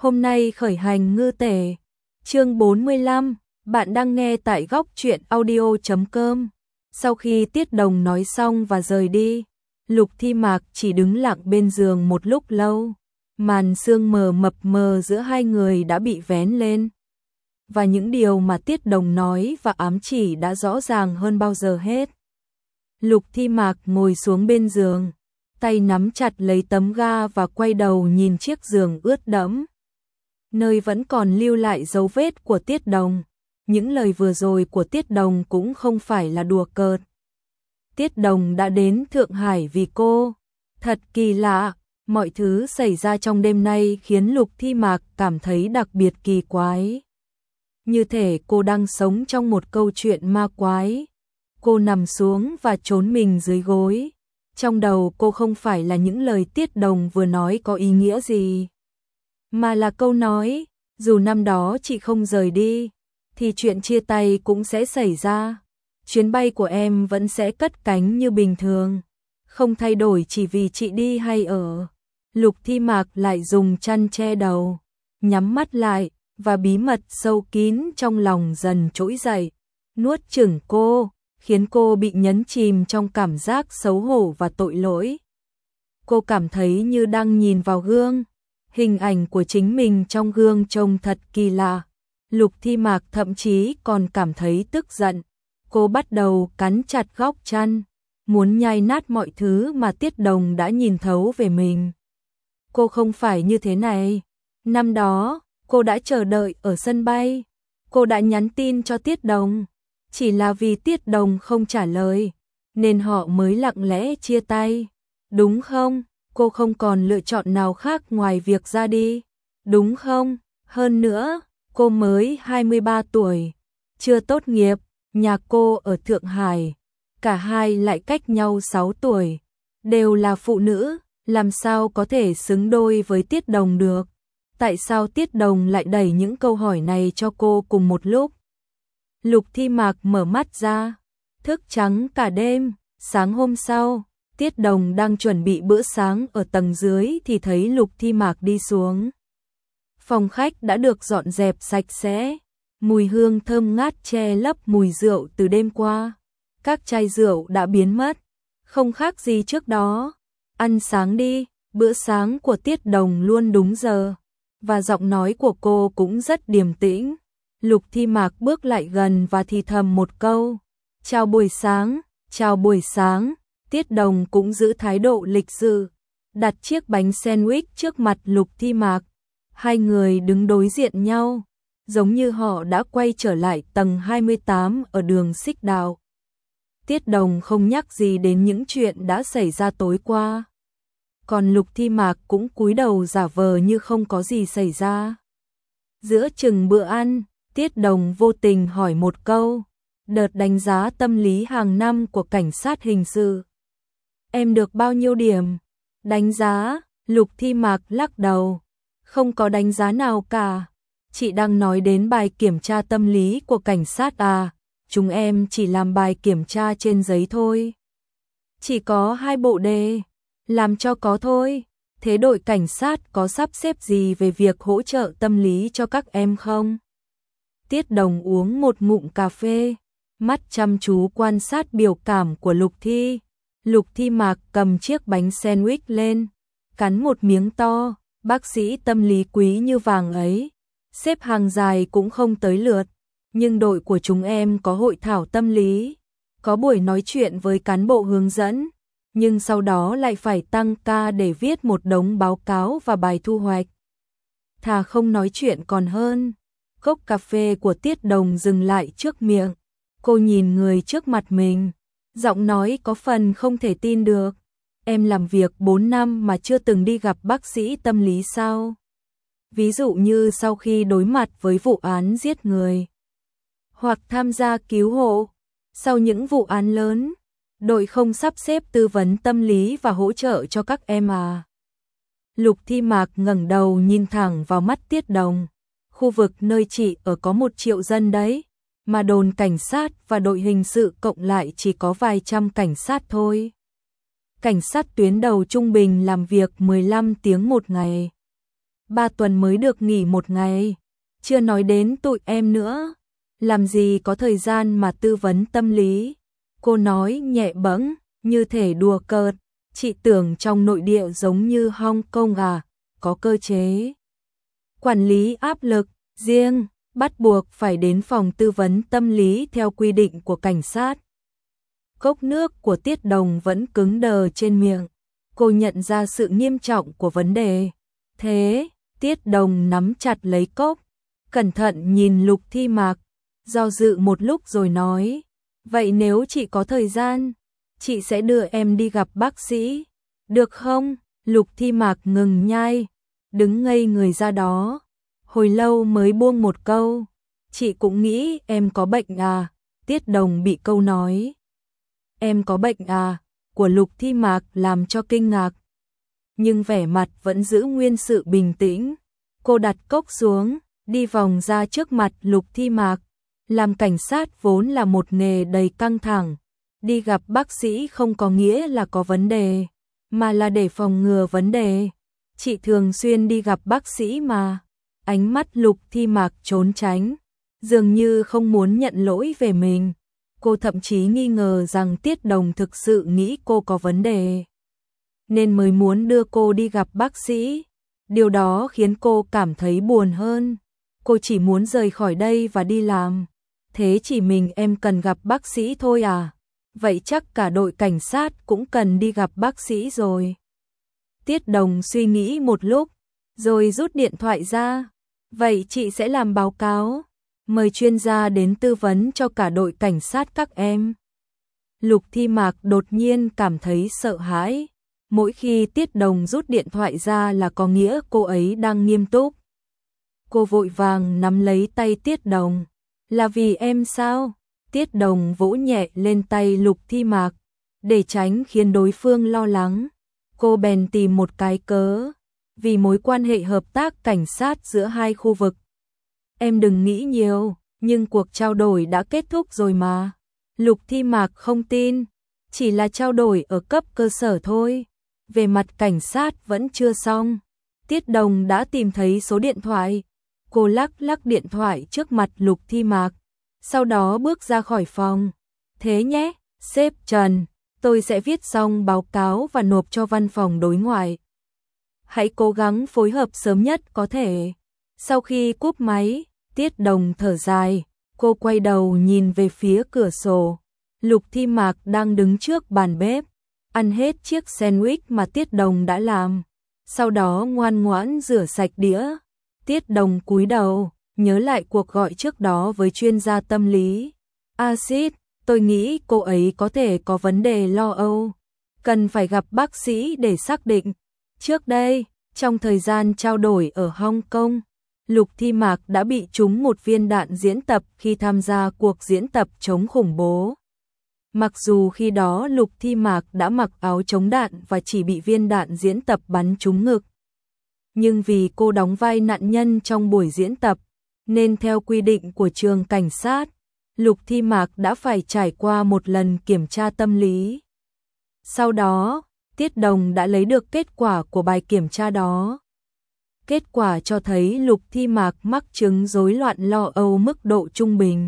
Hôm nay khởi hành ngư tể. Chương 45, bạn đang nghe tại góc truyện audio.com. Sau khi Tiết Đồng nói xong và rời đi, Lục Thi Mạc chỉ đứng lặng bên giường một lúc lâu. Màn sương mờ mập mờ giữa hai người đã bị vén lên. Và những điều mà Tiết Đồng nói và ám chỉ đã rõ ràng hơn bao giờ hết. Lục Thi Mạc ngồi xuống bên giường, tay nắm chặt lấy tấm ga và quay đầu nhìn chiếc giường ướt đẫm, nơi vẫn còn lưu lại dấu vết của Tiết Đồng. Những lời vừa rồi của Tiết Đồng cũng không phải là đùa cợt. Tiết Đồng đã đến Thượng Hải vì cô. Thật kỳ lạ, mọi thứ xảy ra trong đêm nay khiến Lục Thi Mạc cảm thấy đặc biệt kỳ quái. Như thể cô đang sống trong một câu chuyện ma quái. Cô nằm xuống và trốn mình dưới gối. Trong đầu cô không phải là những lời Tiết Đồng vừa nói có ý nghĩa gì, mà là câu nói, dù năm đó chị không rời đi, thì chuyện chia tay cũng sẽ xảy ra. Chuyến bay của em vẫn sẽ cất cánh như bình thường, không thay đổi chỉ vì chị đi hay ở. Lục Thi Mạc lại dùng chăn che đầu, nhắm mắt lại, và bí mật sâu kín trong lòng dần trỗi dậy, nuốt chửng cô, khiến cô bị nhấn chìm trong cảm giác xấu hổ và tội lỗi. Cô cảm thấy như đang nhìn vào gương. Hình ảnh của chính mình trong gương trông thật kỳ lạ. Lục Thi Mạc thậm chí còn cảm thấy tức giận. Cô bắt đầu cắn chặt góc chăn, muốn nhai nát mọi thứ mà Tiết Đồng đã nhìn thấu về mình. Cô không phải như thế này. Năm đó, cô đã chờ đợi ở sân bay. Cô đã nhắn tin cho Tiết Đồng. Chỉ là vì Tiết Đồng không trả lời, nên họ mới lặng lẽ chia tay. Đúng không? Cô không còn lựa chọn nào khác ngoài việc ra đi, đúng không? Hơn nữa, cô mới 23 tuổi, chưa tốt nghiệp, nhà cô ở Thượng Hải, cả hai lại cách nhau 6 tuổi, đều là phụ nữ, làm sao có thể xứng đôi với Tiết Đồng được? Tại sao Tiết Đồng lại đẩy những câu hỏi này cho cô cùng một lúc? Lục Thi Mạc mở mắt ra, thức trắng cả đêm. Sáng hôm sau, Tiết Đồng đang chuẩn bị bữa sáng ở tầng dưới thì thấy Lục Thi Mạc đi xuống. Phòng khách đã được dọn dẹp sạch sẽ, mùi hương thơm ngát che lấp mùi rượu từ đêm qua. Các chai rượu đã biến mất, không khác gì trước đó. Ăn sáng đi, bữa sáng của Tiết Đồng luôn đúng giờ, và giọng nói của cô cũng rất điềm tĩnh. Lục Thi Mạc bước lại gần và thì thầm một câu, chào buổi sáng, chào buổi sáng. Tiết Đồng cũng giữ thái độ lịch sự, đặt chiếc bánh sandwich trước mặt Lục Thi Mạc. Hai người đứng đối diện nhau, giống như họ đã quay trở lại tầng 28 ở đường Xích Đạo. Tiết Đồng không nhắc gì đến những chuyện đã xảy ra tối qua, còn Lục Thi Mạc cũng cúi đầu giả vờ như không có gì xảy ra. Giữa chừng bữa ăn, Tiết Đồng vô tình hỏi một câu, đợt đánh giá tâm lý hàng năm của cảnh sát hình sự, em được bao nhiêu điểm? Đánh giá? Lục Thi Mạc lắc đầu, không có đánh giá nào cả. Chị đang nói đến bài kiểm tra tâm lý của cảnh sát à? Chúng em chỉ làm bài kiểm tra trên giấy thôi. Chỉ có 2 bộ đề, làm cho có thôi. Thế đội cảnh sát có sắp xếp gì về việc hỗ trợ tâm lý cho các em không? Tiết Đồng uống một ngụm cà phê, mắt chăm chú quan sát biểu cảm của Lục Thi. Lục Thi Mạc cầm chiếc bánh sandwich lên, cắn một miếng to. Bác sĩ tâm lý quý như vàng ấy, xếp hàng dài cũng không tới lượt. Nhưng đội của chúng em có hội thảo tâm lý, có buổi nói chuyện với cán bộ hướng dẫn, nhưng sau đó lại phải tăng ca để viết một đống báo cáo và bài thu hoạch. Thà không nói chuyện còn hơn. Cốc cà phê của Tiết Đồng dừng lại trước miệng. Cô nhìn người trước mặt mình, giọng nói có phần không thể tin được. Em làm việc 4 năm mà chưa từng đi gặp bác sĩ tâm lý sao? Ví dụ như sau khi đối mặt với vụ án giết người, hoặc tham gia cứu hộ. Sau những vụ án lớn, đội không sắp xếp tư vấn tâm lý và hỗ trợ cho các em à? Lục Thi Mạc ngẩng đầu nhìn thẳng vào mắt Tiết Đồng. Khu vực nơi chị ở có 1 triệu dân đấy, mà đồn cảnh sát và đội hình sự cộng lại chỉ có vài trăm cảnh sát thôi. Cảnh sát tuyến đầu trung bình làm việc 15 tiếng một ngày. 3 tuần mới được nghỉ 1 ngày, chưa nói đến tụi em nữa, làm gì có thời gian mà tư vấn tâm lý. Cô nói nhẹ bẫng, như thể đùa cợt, chị tưởng trong nội địa giống như Hong Kong à, có cơ chế quản lý áp lực riêng, bắt buộc phải đến phòng tư vấn tâm lý theo quy định của cảnh sát. Cốc nước của Tiết Đồng vẫn cứng đờ trên miệng, cô nhận ra sự nghiêm trọng của vấn đề. Thế, Tiết Đồng nắm chặt lấy cốc, cẩn thận nhìn Lục Thi Mạc, do dự một lúc rồi nói, vậy nếu chị có thời gian, chị sẽ đưa em đi gặp bác sĩ, được không? Lục Thi Mạc ngừng nhai, đứng ngây người ra đó, hồi lâu mới buông một câu, chị cũng nghĩ em có bệnh à? Tiết Đồng bị câu nói em có bệnh à của Lục Thi Mạc làm cho kinh ngạc, nhưng vẻ mặt vẫn giữ nguyên sự bình tĩnh. Cô đặt cốc xuống, đi vòng ra trước mặt Lục Thi Mạc. Làm cảnh sát vốn là một nghề đầy căng thẳng, đi gặp bác sĩ không có nghĩa là có vấn đề, mà là để phòng ngừa vấn đề. Chị thường xuyên đi gặp bác sĩ mà. Ánh mắt Lục Thi Mạc trốn tránh, dường như không muốn nhận lỗi về mình. Cô thậm chí nghi ngờ rằng Tiết Đồng thực sự nghĩ cô có vấn đề, nên mới muốn đưa cô đi gặp bác sĩ. Điều đó khiến cô cảm thấy buồn hơn. Cô chỉ muốn rời khỏi đây và đi làm. Thế chỉ mình em cần gặp bác sĩ thôi à? Vậy chắc cả đội cảnh sát cũng cần đi gặp bác sĩ rồi. Tiết Đồng suy nghĩ một lúc, rồi rút điện thoại ra. Vậy chị sẽ làm báo cáo, mời chuyên gia đến tư vấn cho cả đội cảnh sát các em. Lục Thi Mạc đột nhiên cảm thấy sợ hãi. Mỗi khi Tiết Đồng rút điện thoại ra là có nghĩa cô ấy đang nghiêm túc. Cô vội vàng nắm lấy tay Tiết Đồng. Là vì em sao? Tiết Đồng vỗ nhẹ lên tay Lục Thi Mạc, để tránh khiến đối phương lo lắng. Cô bèn tìm một cái cớ, vì mối quan hệ hợp tác cảnh sát giữa hai khu vực. Em đừng nghĩ nhiều, nhưng cuộc trao đổi đã kết thúc rồi mà. Lục Thi Mạc không tin, chỉ là trao đổi ở cấp cơ sở thôi. Về mặt cảnh sát vẫn chưa xong. Tiết Đồng đã tìm thấy số điện thoại. Cô lắc lắc điện thoại trước mặt Lục Thi Mạc, sau đó bước ra khỏi phòng. Thế nhé, sếp Trần, tôi sẽ viết xong báo cáo và nộp cho văn phòng đối ngoại. Hãy cố gắng phối hợp sớm nhất có thể. Sau khi cúp máy, Tiết Đồng thở dài, cô quay đầu nhìn về phía cửa sổ. Lục Thi Mạc đang đứng trước bàn bếp, ăn hết chiếc sandwich mà Tiết Đồng đã làm, sau đó ngoan ngoãn rửa sạch đĩa. Tiết Đồng cúi đầu, nhớ lại cuộc gọi trước đó với chuyên gia tâm lý. Acid, tôi nghĩ cô ấy có thể có vấn đề lo âu, cần phải gặp bác sĩ để xác định. Trước đây, trong thời gian trao đổi ở Hong Kong, Lục Thi Mạc đã bị trúng một viên đạn diễn tập khi tham gia cuộc diễn tập chống khủng bố. Mặc dù khi đó Lục Thi Mạc đã mặc áo chống đạn và chỉ bị viên đạn diễn tập bắn trúng ngực, nhưng vì cô đóng vai nạn nhân trong buổi diễn tập, nên theo quy định của trường cảnh sát, Lục Thi Mạc đã phải trải qua một lần kiểm tra tâm lý. Sau đó, Tiết Đồng đã lấy được kết quả của bài kiểm tra đó. Kết quả cho thấy Lục Thi Mạc mắc chứng rối loạn lo âu mức độ trung bình.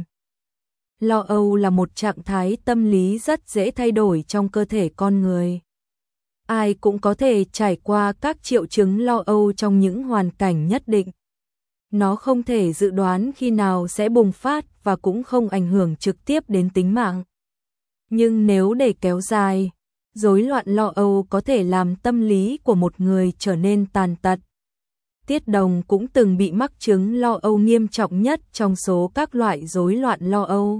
Lo âu là một trạng thái tâm lý rất dễ thay đổi trong cơ thể con người. Ai cũng có thể trải qua các triệu chứng lo âu trong những hoàn cảnh nhất định. Nó không thể dự đoán khi nào sẽ bùng phát và cũng không ảnh hưởng trực tiếp đến tính mạng. Nhưng nếu để kéo dài, rối loạn lo âu có thể làm tâm lý của một người trở nên tàn tật. Tiết Đồng cũng từng bị mắc chứng lo âu nghiêm trọng nhất trong số các loại rối loạn lo âu.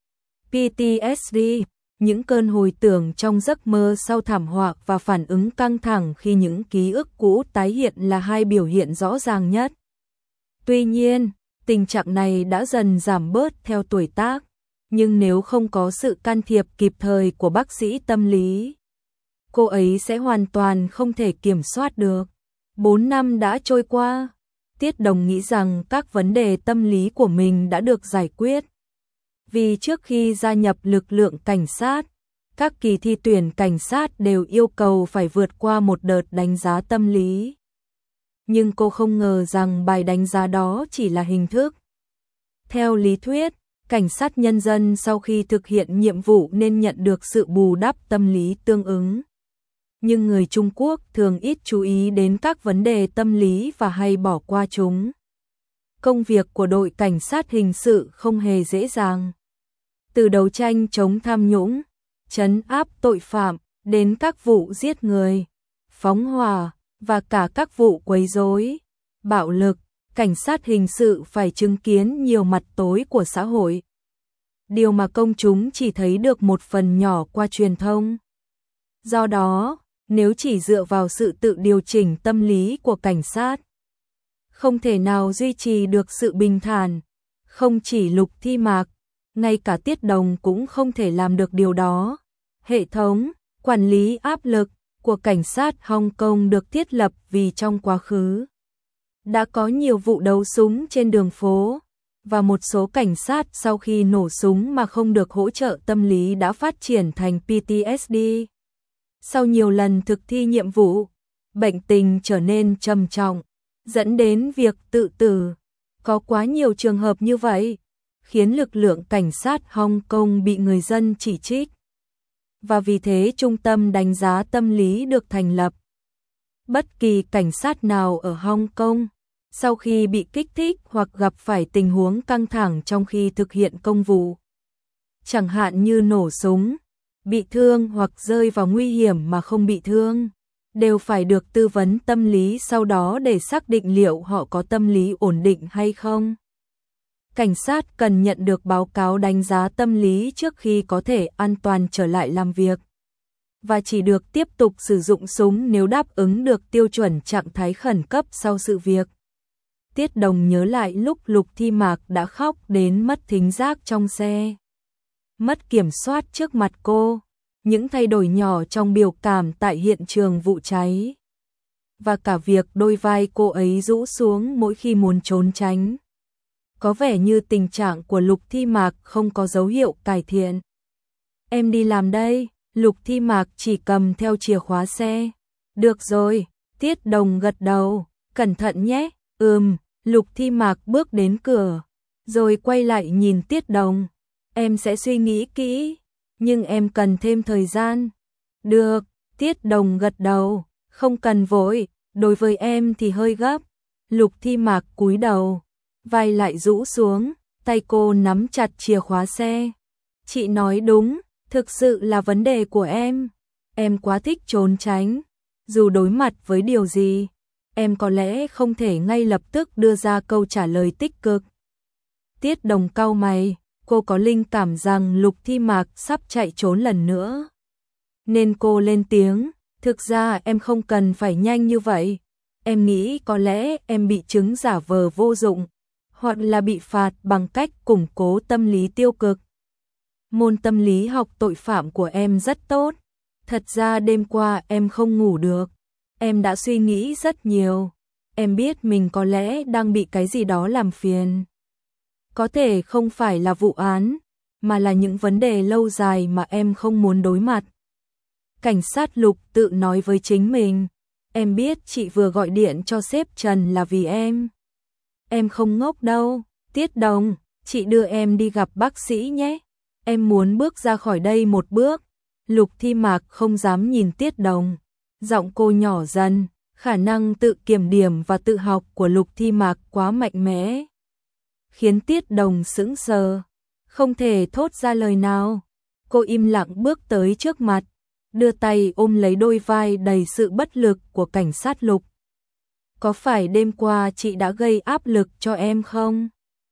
PTSD, những cơn hồi tưởng trong giấc mơ sau thảm họa và phản ứng căng thẳng khi những ký ức cũ tái hiện là hai biểu hiện rõ ràng nhất. Tuy nhiên, tình trạng này đã dần giảm bớt theo tuổi tác, nhưng nếu không có sự can thiệp kịp thời của bác sĩ tâm lý, cô ấy sẽ hoàn toàn không thể kiểm soát được. 4 năm đã trôi qua, Tiết Đồng nghĩ rằng các vấn đề tâm lý của mình đã được giải quyết. Vì trước khi gia nhập lực lượng cảnh sát, các kỳ thi tuyển cảnh sát đều yêu cầu phải vượt qua một đợt đánh giá tâm lý. nhưng cô không ngờ rằng bài đánh giá đó chỉ là hình thức. Theo lý thuyết, cảnh sát nhân dân sau khi thực hiện nhiệm vụ nên nhận được sự bù đắp tâm lý tương ứng. Nhưng người Trung Quốc thường ít chú ý đến các vấn đề tâm lý và hay bỏ qua chúng. Công việc của đội cảnh sát hình sự không hề dễ dàng. Từ đấu tranh chống tham nhũng, trấn áp tội phạm, đến các vụ giết người, phóng hỏa, và cả các vụ quấy rối, bạo lực, cảnh sát hình sự phải chứng kiến nhiều mặt tối của xã hội. Điều mà công chúng chỉ thấy được một phần nhỏ qua truyền thông. Do đó, nếu chỉ dựa vào sự tự điều chỉnh tâm lý của cảnh sát, không thể nào duy trì được sự bình thản. Không chỉ Lục Thi Mạc, ngay cả Tiết Đồng cũng không thể làm được điều đó. Hệ thống quản lý áp lực của cảnh sát Hong Kong được thiết lập vì trong quá khứ đã có nhiều vụ đấu súng trên đường phố, và một số cảnh sát sau khi nổ súng mà không được hỗ trợ tâm lý đã phát triển thành PTSD. Sau nhiều lần thực thi nhiệm vụ, bệnh tình trở nên trầm trọng, dẫn đến việc tự tử. Có quá nhiều trường hợp như vậy, khiến lực lượng cảnh sát Hong Kong bị người dân chỉ trích. Và vì thế trung tâm đánh giá tâm lý được thành lập. Bất kỳ cảnh sát nào ở Hong Kong, sau khi bị kích thích hoặc gặp phải tình huống căng thẳng trong khi thực hiện công vụ, chẳng hạn như nổ súng, bị thương hoặc rơi vào nguy hiểm mà không bị thương, đều phải được tư vấn tâm lý sau đó để xác định liệu họ có tâm lý ổn định hay không. Cảnh sát cần nhận được báo cáo đánh giá tâm lý trước khi có thể an toàn trở lại làm việc, và chỉ được tiếp tục sử dụng súng nếu đáp ứng được tiêu chuẩn trạng thái khẩn cấp sau sự việc. Tiết Đồng nhớ lại lúc Lục Thi Mạc đã khóc đến mất thính giác trong xe, mất kiểm soát trước mặt cô, những thay đổi nhỏ trong biểu cảm tại hiện trường vụ cháy, và cả việc đôi vai cô ấy rũ xuống mỗi khi muốn trốn tránh. Có vẻ như tình trạng của Lục Thi Mạc không có dấu hiệu cải thiện. Em đi làm đây, Lục Thi Mạc chỉ cầm theo chìa khóa xe. Được rồi, Tiết Đồng gật đầu, cẩn thận nhé. Lục Thi Mạc bước đến cửa, rồi quay lại nhìn Tiết Đồng. Em sẽ suy nghĩ kỹ, nhưng em cần thêm thời gian. Được, Tiết Đồng gật đầu, không cần vội, đối với em thì hơi gấp. Lục Thi Mạc cúi đầu, vai lại rũ xuống, tay cô nắm chặt chìa khóa xe. Chị nói đúng, thực sự là vấn đề của em. Em quá thích trốn tránh. Dù đối mặt với điều gì, em có lẽ không thể ngay lập tức đưa ra câu trả lời tích cực. Tiết Đồng cau mày, cô có linh cảm rằng Lục Thi Mạc sắp chạy trốn lần nữa. Nên cô lên tiếng, thực ra em không cần phải nhanh như vậy. Em nghĩ có lẽ em bị chứng giả vờ vô dụng, hoặc là bị phạt bằng cách củng cố tâm lý tiêu cực. Môn tâm lý học tội phạm của em rất tốt. Thật ra đêm qua em không ngủ được. Em đã suy nghĩ rất nhiều. Em biết mình có lẽ đang bị cái gì đó làm phiền. Có thể không phải là vụ án, mà là những vấn đề lâu dài mà em không muốn đối mặt. Cảnh sát Lục tự nói với chính mình. Em biết chị vừa gọi điện cho sếp Trần là vì em. Em không ngốc đâu, Tiết Đồng, chị đưa em đi gặp bác sĩ nhé. Em muốn bước ra khỏi đây một bước. Lục Thi Mạc không dám nhìn Tiết Đồng. Giọng cô nhỏ dần, khả năng tự kiểm điểm và tự học của Lục Thi Mạc quá mạnh mẽ, khiến Tiết Đồng sững sờ, không thể thốt ra lời nào. Cô im lặng bước tới trước mặt, đưa tay ôm lấy đôi vai đầy sự bất lực của cảnh sát Lục. Có phải đêm qua chị đã gây áp lực cho em không?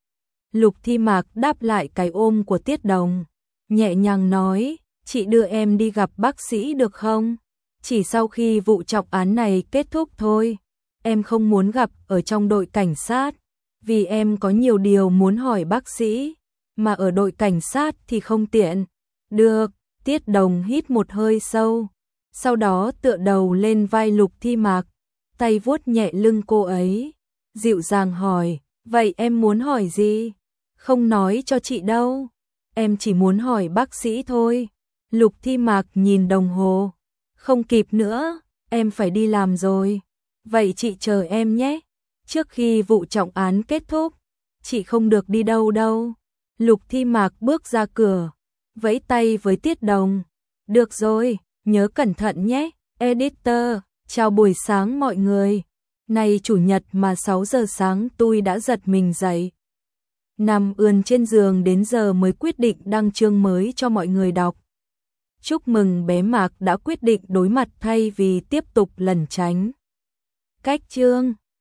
Lục Thi Mạc đáp lại cái ôm của Tiết Đồng, nhẹ nhàng nói, chị đưa em đi gặp bác sĩ được không? Chỉ sau khi vụ trọng án này kết thúc thôi. Em không muốn gặp ở trong đội cảnh sát, vì em có nhiều điều muốn hỏi bác sĩ, mà ở đội cảnh sát thì không tiện. Được, Tiết Đồng hít một hơi sâu, sau đó tựa đầu lên vai Lục Thi Mạc, tay vuốt nhẹ lưng cô ấy, dịu dàng hỏi, vậy em muốn hỏi gì? Không nói cho chị đâu, em chỉ muốn hỏi bác sĩ thôi. Lục Thi Mạc nhìn đồng hồ, không kịp nữa, em phải đi làm rồi. Vậy chị chờ em nhé. Trước khi vụ trọng án kết thúc, chị không được đi đâu đâu. Lục Thi Mạc bước ra cửa, vẫy tay với Tiết Đồng. Được rồi, nhớ cẩn thận nhé, editor. Chào buổi sáng mọi người. Nay chủ nhật mà 6 giờ sáng tôi đã giật mình dậy. Nằm ườn trên giường đến giờ mới quyết định đăng chương mới cho mọi người đọc. Chúc mừng bé Mạc đã quyết định đối mặt thay vì tiếp tục lẩn tránh. Cách chương